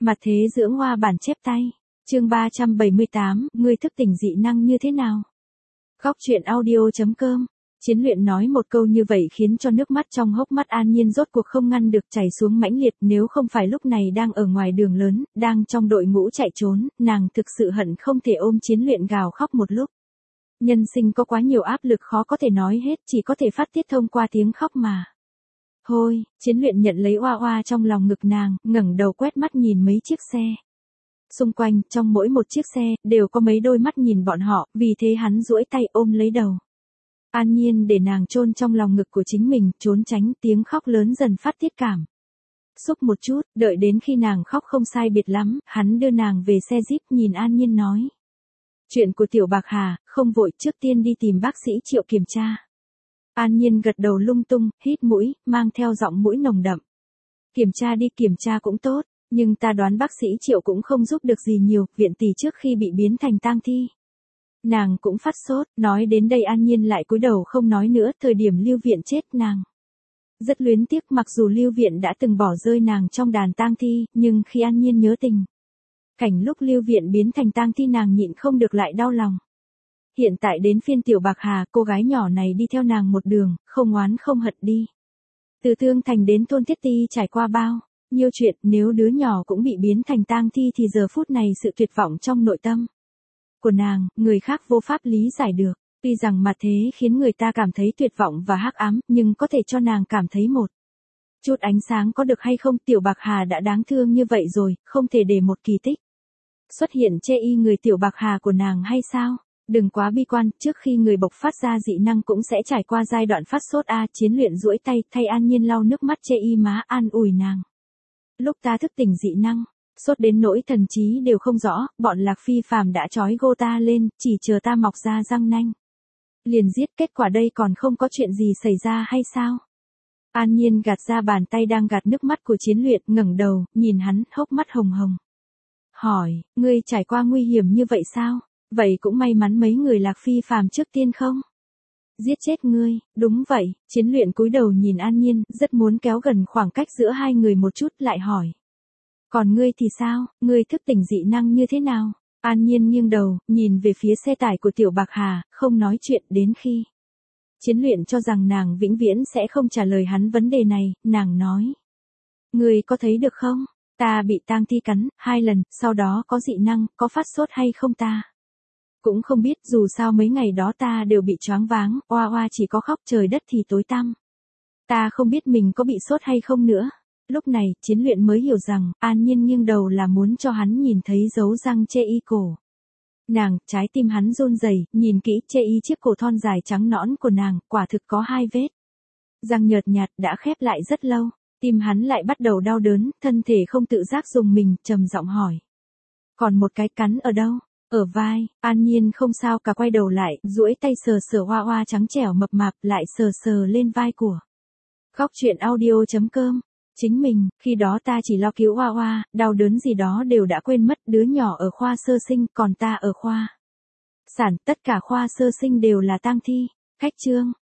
Mặt thế dưỡng hoa bản chép tay. Chương 378, ngươi thức tỉnh dị năng như thế nào? Góc truyện audio.com. Chiến luyện nói một câu như vậy khiến cho nước mắt trong hốc mắt An Nhiên rốt cuộc không ngăn được chảy xuống mãnh liệt, nếu không phải lúc này đang ở ngoài đường lớn, đang trong đội ngũ chạy trốn, nàng thực sự hận không thể ôm Chiến luyện gào khóc một lúc. Nhân sinh có quá nhiều áp lực khó có thể nói hết, chỉ có thể phát tiết thông qua tiếng khóc mà. Thôi, Chiến luyện nhận lấy oa oa trong lòng ngực nàng, ngẩng đầu quét mắt nhìn mấy chiếc xe. Xung quanh, trong mỗi một chiếc xe, đều có mấy đôi mắt nhìn bọn họ, vì thế hắn duỗi tay ôm lấy đầu. An Nhiên để nàng chôn trong lòng ngực của chính mình, trốn tránh tiếng khóc lớn dần phát tiết cảm. Xúc một chút, đợi đến khi nàng khóc không sai biệt lắm, hắn đưa nàng về xe jeep nhìn An Nhiên nói. Chuyện của Tiểu Bạc Hà, không vội, trước tiên đi tìm bác sĩ Triệu kiểm tra. An Nhiên gật đầu lung tung, hít mũi, mang theo giọng mũi nồng đậm. Kiểm tra đi, kiểm tra cũng tốt, nhưng ta đoán bác sĩ Triệu cũng không giúp được gì nhiều, viện tỷ trước khi bị biến thành tang thi. Nàng cũng phát sốt, nói đến đây An Nhiên lại cúi đầu không nói nữa, thời điểm Lưu Viện chết nàng. Rất luyến tiếc, mặc dù Lưu Viện đã từng bỏ rơi nàng trong đàn tang thi, nhưng khi An Nhiên nhớ tình cảnh lúc Lưu Viện biến thành tang thi nàng nhịn không được lại đau lòng. Hiện tại đến phiên Tiểu Bạc Hà, cô gái nhỏ này đi theo nàng một đường, không oán không hận đi. Từ Thương Thành đến thôn Thiết Ti trải qua bao nhiêu chuyện, nếu đứa nhỏ cũng bị biến thành tang thi thì giờ phút này sự tuyệt vọng trong nội tâm của nàng, người khác vô pháp lý giải được. Tuy rằng mặt thế khiến người ta cảm thấy tuyệt vọng và hắc ám, nhưng có thể cho nàng cảm thấy một chút ánh sáng có được hay không? Tiểu Bạc Hà đã đáng thương như vậy rồi, không thể để một kỳ tích xuất hiện chê y người Tiểu Bạc Hà của nàng hay sao? Đừng quá bi quan, trước khi người bộc phát ra dị năng cũng sẽ trải qua giai đoạn phát sốt a. Chiến luyện duỗi tay thay An Nhiên lau nước mắt chê y má, an ủi nàng. Lúc ta thức tỉnh dị năng, sốt đến nỗi thần trí đều không rõ, bọn Lạc Phi phàm đã trói gô ta lên, chỉ chờ ta mọc ra răng nanh liền giết, kết quả đây còn không có chuyện gì xảy ra hay sao? An Nhiên gạt ra bàn tay đang gạt nước mắt của Chiến luyện, ngẩng đầu, nhìn hắn, hốc mắt hồng hồng. Hỏi, ngươi trải qua nguy hiểm như vậy sao? Vậy cũng may mắn mấy người Lạc Phi phàm trước tiên không giết chết ngươi. Đúng vậy. Chiến luyện cúi đầu nhìn An Nhiên, rất muốn kéo gần khoảng cách giữa hai người một chút, lại hỏi. Còn ngươi thì sao, ngươi thức tỉnh dị năng như thế nào? An Nhiên nghiêng đầu, nhìn về phía xe tải của Tiểu Bạc Hà, không nói chuyện. Đến khi Chiến luyện cho rằng nàng vĩnh viễn sẽ không trả lời hắn vấn đề này, nàng nói. Ngươi có thấy được không? Ta bị tang thi cắn 2 lần, sau đó có dị năng, có phát sốt hay không ta cũng không biết, dù sao mấy ngày đó ta đều bị choáng váng, oa oa chỉ có khóc, trời đất thì tối tăm. Ta không biết mình có bị sốt hay không nữa. Lúc này, Chiến luyện mới hiểu rằng, An Nhiên nghiêng đầu là muốn cho hắn nhìn thấy dấu răng chê y cổ nàng, trái tim hắn run rẩy, nhìn kỹ chê y chiếc cổ thon dài trắng nõn của nàng, quả thực có 2 vết răng nhợt nhạt đã khép lại rất lâu. Tim hắn lại bắt đầu đau đớn, thân thể không tự giác rùng mình, trầm giọng hỏi. Còn một cái cắn ở đâu? Ở vai. An Nhiên không sao cả, quay đầu lại, duỗi tay sờ sờ oa oa trắng trẻo mập mạp, lại sờ sờ lên vai của. Góc truyện audio.com. Chính mình, khi đó ta chỉ lo cứu oa oa, đau đớn gì đó đều đã quên mất, đứa nhỏ ở khoa sơ sinh, còn ta ở khoa sản, tất cả khoa sơ sinh đều là tang thi. Cách chương.